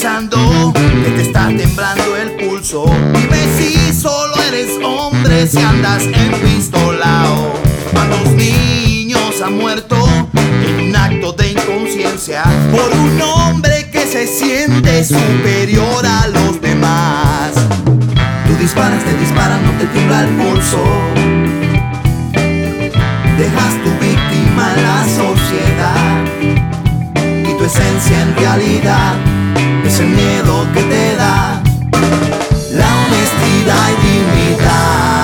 pensando que te está temblando el pulso. Dime si solo eres hombre, si andas empistolado. ¿Cuántos niños han muerto en un acto de inconsciencia por un hombre que se siente superior a los demás? Tú disparas, te disparan, no te tiembla el pulso. Dejas tu víctima en la sociedad y tu esencia en realidad es el miedo que te da la honestidad y dignidad.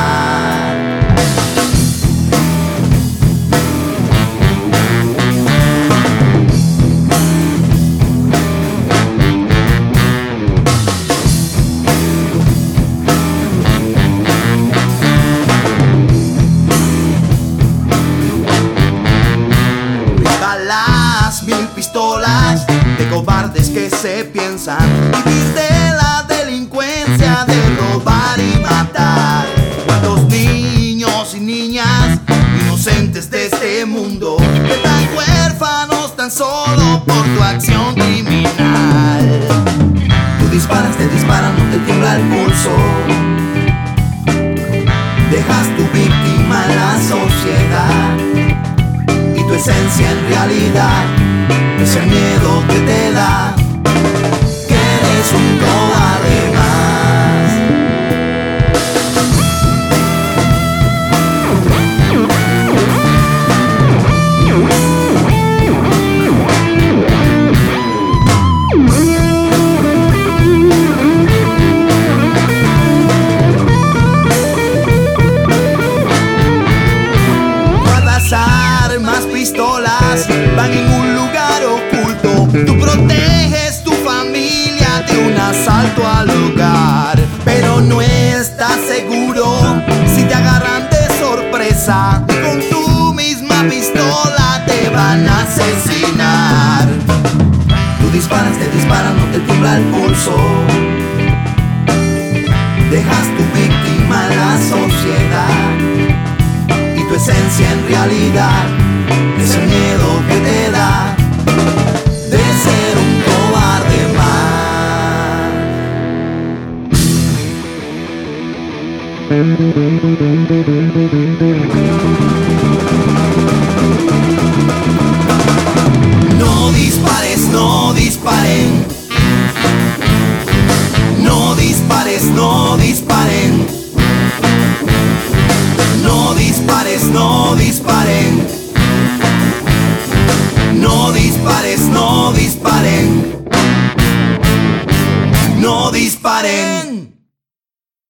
Las 1000 pistolas de cobardes que se piensan vivir de la delincuencia, de robar y matar. Cuántos niños y niñas inocentes de este mundo quedan huérfanos tan solo por tu acción criminal. Tú disparas, te disparan, no te tiembla el pulso. Dejas tu víctima en la sociedad y tu esencia en realidad es el miedo que te da que eres un cobarde más. Guardas armas, pistolas, van en un lugar oculto. Tú proteges tu familia de un asalto al hogar, pero no estás seguro si te agarran de sorpresa. Con tu misma pistola te van a asesinar. Tú disparas, te disparan, no te tiembla el pulso. Dejas tu víctima en la sociedad y tu esencia en realidad es el miedo que te da de ser un cobarde más. No dispares, no disparen. No dispares, no disparen. No dispares, no disparen. No dispares, no disparen. No disparen.